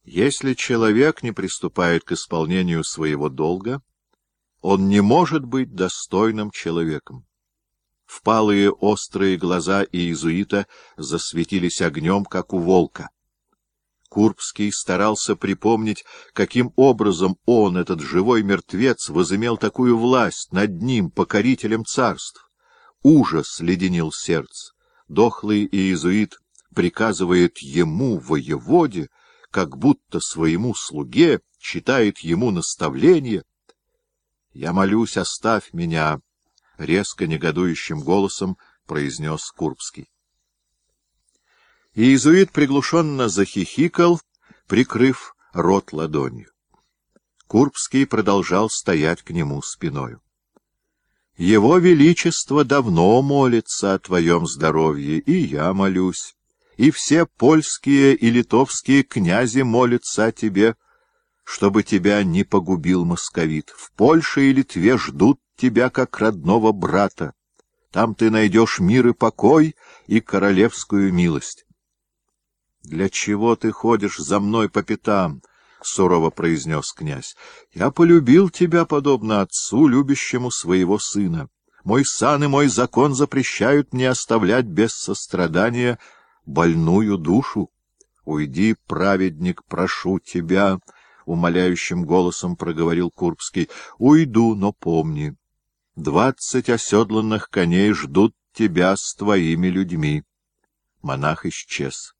Если человек не приступает к исполнению своего долга, он не может быть достойным человеком. Впалые острые глаза иезуита засветились огнем, как у волка. Курбский старался припомнить, каким образом он, этот живой мертвец, возымел такую власть над ним, покорителем царств. Ужас леденил сердце. Дохлый иезуит приказывает ему, воеводе, как будто своему слуге, читает ему наставления. «Я молюсь, оставь меня», — резко негодующим голосом произнес Курбский. Иезуит приглушенно захихикал, прикрыв рот ладонью. Курбский продолжал стоять к нему спиною. — Его Величество давно молится о твоем здоровье, и я молюсь, и все польские и литовские князи молятся о тебе, чтобы тебя не погубил московит. В Польше и Литве ждут тебя как родного брата. Там ты найдешь мир и покой, и королевскую милость. — Для чего ты ходишь за мной по пятам? — сурово произнес князь. — Я полюбил тебя, подобно отцу, любящему своего сына. Мой сан и мой закон запрещают мне оставлять без сострадания больную душу. Уйди, праведник, прошу тебя, — умоляющим голосом проговорил Курбский. — Уйду, но помни, 20 оседланных коней ждут тебя с твоими людьми. Монах исчез.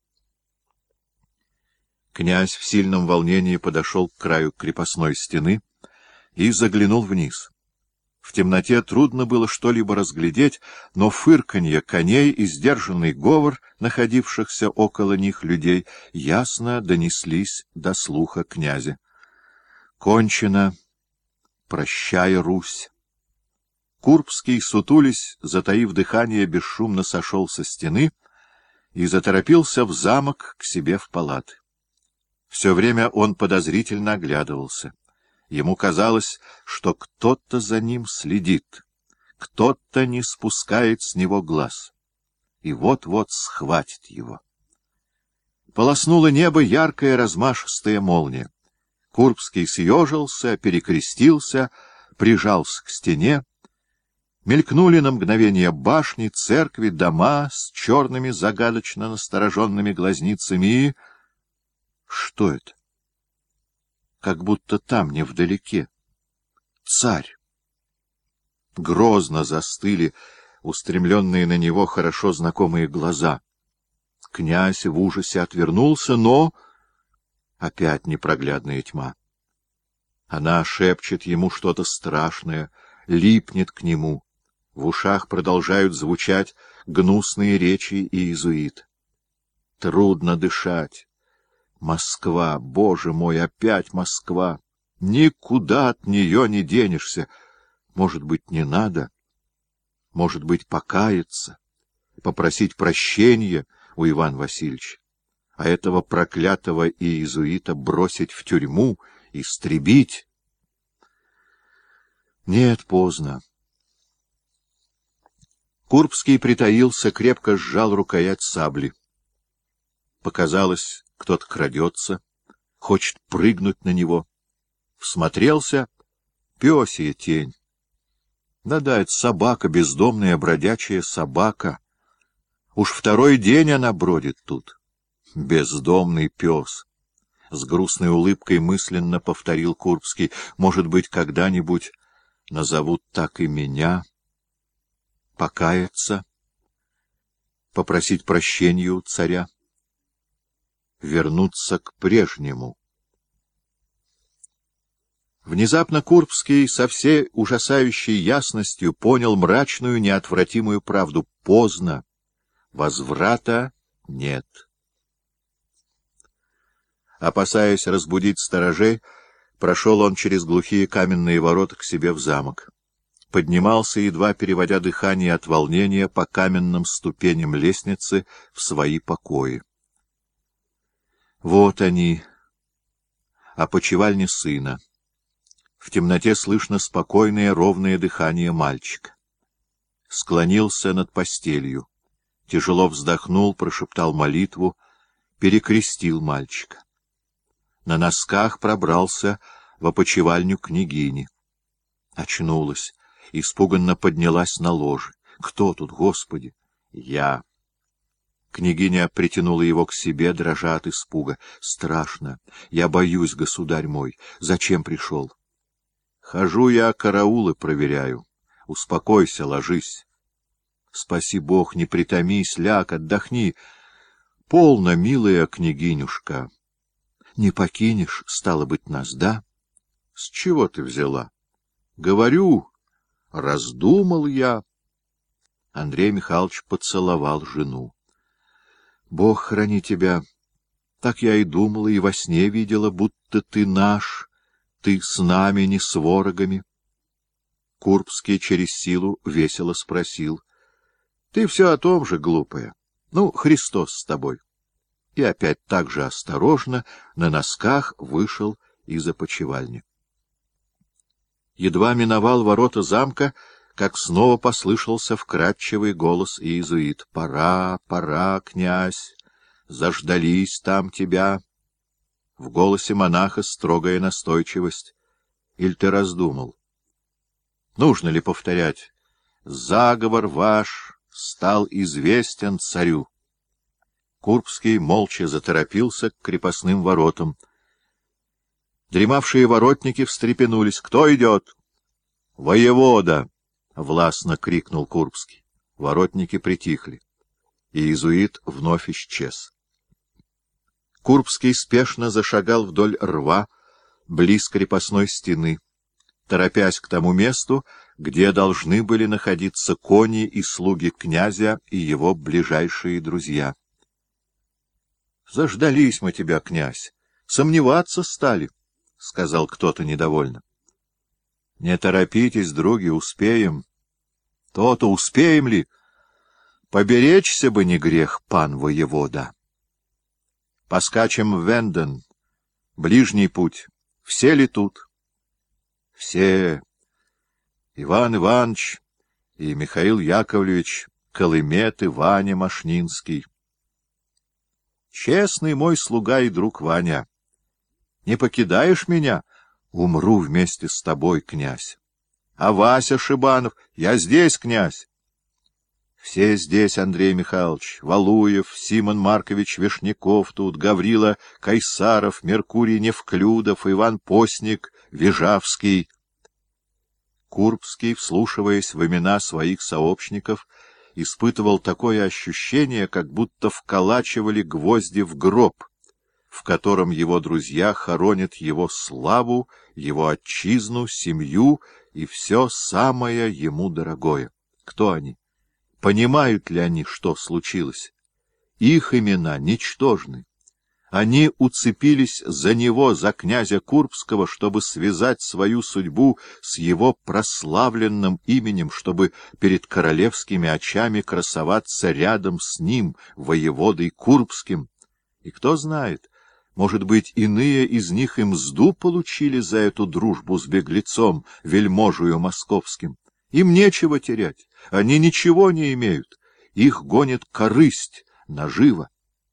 Князь в сильном волнении подошел к краю крепостной стены и заглянул вниз. В темноте трудно было что-либо разглядеть, но фырканье коней и сдержанный говор находившихся около них людей ясно донеслись до слуха князя. «Кончено! Прощай, Русь!» Курбский, сутулясь, затаив дыхание, бесшумно сошел со стены и заторопился в замок к себе в палаты. Все время он подозрительно оглядывался. Ему казалось, что кто-то за ним следит, кто-то не спускает с него глаз, и вот-вот схватит его. Полоснуло небо яркая размашистая молния. Курбский съежился, перекрестился, прижался к стене. Мелькнули на мгновение башни, церкви, дома с черными загадочно настороженными глазницами и... Что это? Как будто там, невдалеке. Царь. Грозно застыли устремленные на него хорошо знакомые глаза. Князь в ужасе отвернулся, но... Опять непроглядная тьма. Она шепчет ему что-то страшное, липнет к нему. В ушах продолжают звучать гнусные речи иезуит. Трудно дышать. Москва, Боже мой, опять Москва! Никуда от нее не денешься. Может быть, не надо? Может быть, покаяться? Попросить прощения у Ивана Васильевича? А этого проклятого иезуита бросить в тюрьму, истребить? Нет, поздно. Курбский притаился, крепко сжал рукоять сабли. Показалось, кто-то крадется, хочет прыгнуть на него. Всмотрелся — пёсья тень. Да-да, это собака, бездомная бродячая собака. Уж второй день она бродит тут. Бездомный пес. С грустной улыбкой мысленно повторил Курбский. Может быть, когда-нибудь назовут так и меня. Покаяться, попросить прощения у царя, вернуться к прежнему. Внезапно Курбский со всей ужасающей ясностью понял мрачную, неотвратимую правду. Поздно. Возврата нет. Опасаясь разбудить сторожей, прошел он через глухие каменные ворота к себе в замок. Поднимался, едва переводя дыхание от волнения, по каменным ступеням лестницы в свои покои. Вот они, опочивальня сына. В темноте слышно спокойное, ровное дыхание мальчика. Склонился над постелью, тяжело вздохнул, прошептал молитву, перекрестил мальчика. на носках пробрался в опочивальню княгини. Очнулась, испуганно поднялась на ложе. «Кто тут, Господи?» «Я». Княгиня притянула его к себе, дрожа от испуга. «Страшно. Я боюсь, государь мой. Зачем пришел?» «Хожу я, караулы проверяю. Успокойся, ложись. Спаси Бог, не притомись, ляг, отдохни. Полно, милая княгинюшка. Не покинешь, стало быть, нас, да?» «С чего ты взяла?» «Говорю, раздумал я». Андрей Михайлович поцеловал жену. «Бог храни тебя. Так я и думала, и во сне видела, будто ты наш, ты с нами, не с ворогами». Курбский через силу весело спросил: «Ты все о том же, глупая. Ну, Христос с тобой». И опять так же осторожно на носках вышел из опочивальни. Едва миновал ворота замка, как снова послышался вкрадчивый голос иезуит: «Пора, пора, князь, заждались там тебя». В голосе монаха строгая настойчивость. «Иль ты раздумал? Нужно ли повторять? Заговор ваш стал известен царю». Курбский молча заторопился к крепостным воротам. Дремавшие воротники встрепенулись. «Кто идет?» «Воевода!» — властно крикнул Курбский. Воротники притихли. Иезуит вновь исчез. Курбский спешно зашагал вдоль рва, близ крепостной стены, торопясь к тому месту, где должны были находиться кони и слуги князя и его ближайшие друзья. «Заждались мы тебя, князь, сомневаться стали», — сказал кто-то недовольно. «Не торопитесь, други, успеем». «То-то успеем ли? Поберечься бы не грех, пан воевода». «Поскачем в Венден, ближний путь. Все ли тут?» «Все. Иван Иванович и Михаил Яковлевич, Колымет и Ваня Машнинский». «Честный мой слуга и друг Ваня, не покидаешь меня? Умру вместе с тобой, князь. А Вася Шибанов? Я здесь, князь». «Все здесь, Андрей Михайлович. Валуев, Симон Маркович Вишняков тут, Гаврила Кайсаров, Меркурий Невклюдов, Иван Постник, Вижавский». Курбский, вслушиваясь в имена своих сообщников, испытывал такое ощущение, как будто вколачивали гвозди в гроб, в котором его друзья хоронят его славу, его отчизну, семью и все самое ему дорогое. Кто они? Понимают ли они, что случилось? Их имена ничтожны. Они уцепились за него, за князя Курбского, чтобы связать свою судьбу с его прославленным именем, чтобы перед королевскими очами красоваться рядом с ним, воеводой Курбским. И кто знает, может быть, иные из них и мзду получили за эту дружбу с беглецом, вельможею московским. Им нечего терять, они ничего не имеют, их гонит корысть, нажива.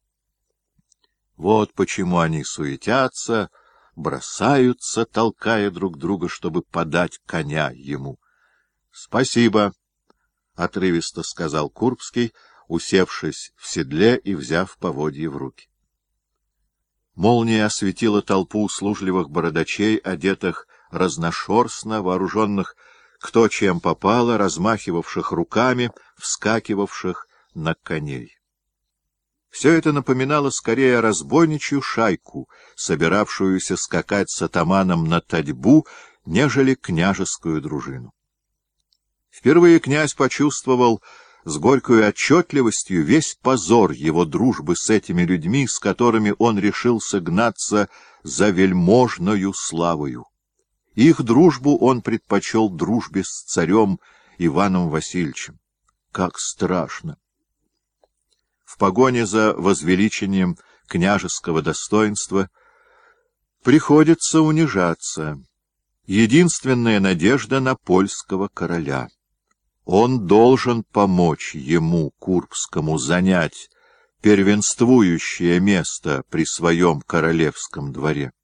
Вот почему они суетятся, бросаются, толкая друг друга, чтобы подать коня ему. — Спасибо, — отрывисто сказал Курбский, усевшись в седле и взяв поводье в руки. Молния осветила толпу услужливых бородачей, одетых разношерстно, вооруженных кто чем попало, размахивавших руками, вскакивавших на коней. Все это напоминало скорее разбойничью шайку, собиравшуюся скакать с атаманом на татьбу, нежели княжескую дружину. Впервые князь почувствовал с горькой отчетливостью весь позор его дружбы с этими людьми, с которыми он решился гнаться за вельможною славою. Их дружбу он предпочел дружбе с царем Иваном Васильевичем. Как страшно! В погоне за возвеличением княжеского достоинства приходится унижаться. Единственная надежда на польского короля. Он должен помочь ему, Курбскому, занять первенствующее место при своем королевском дворе.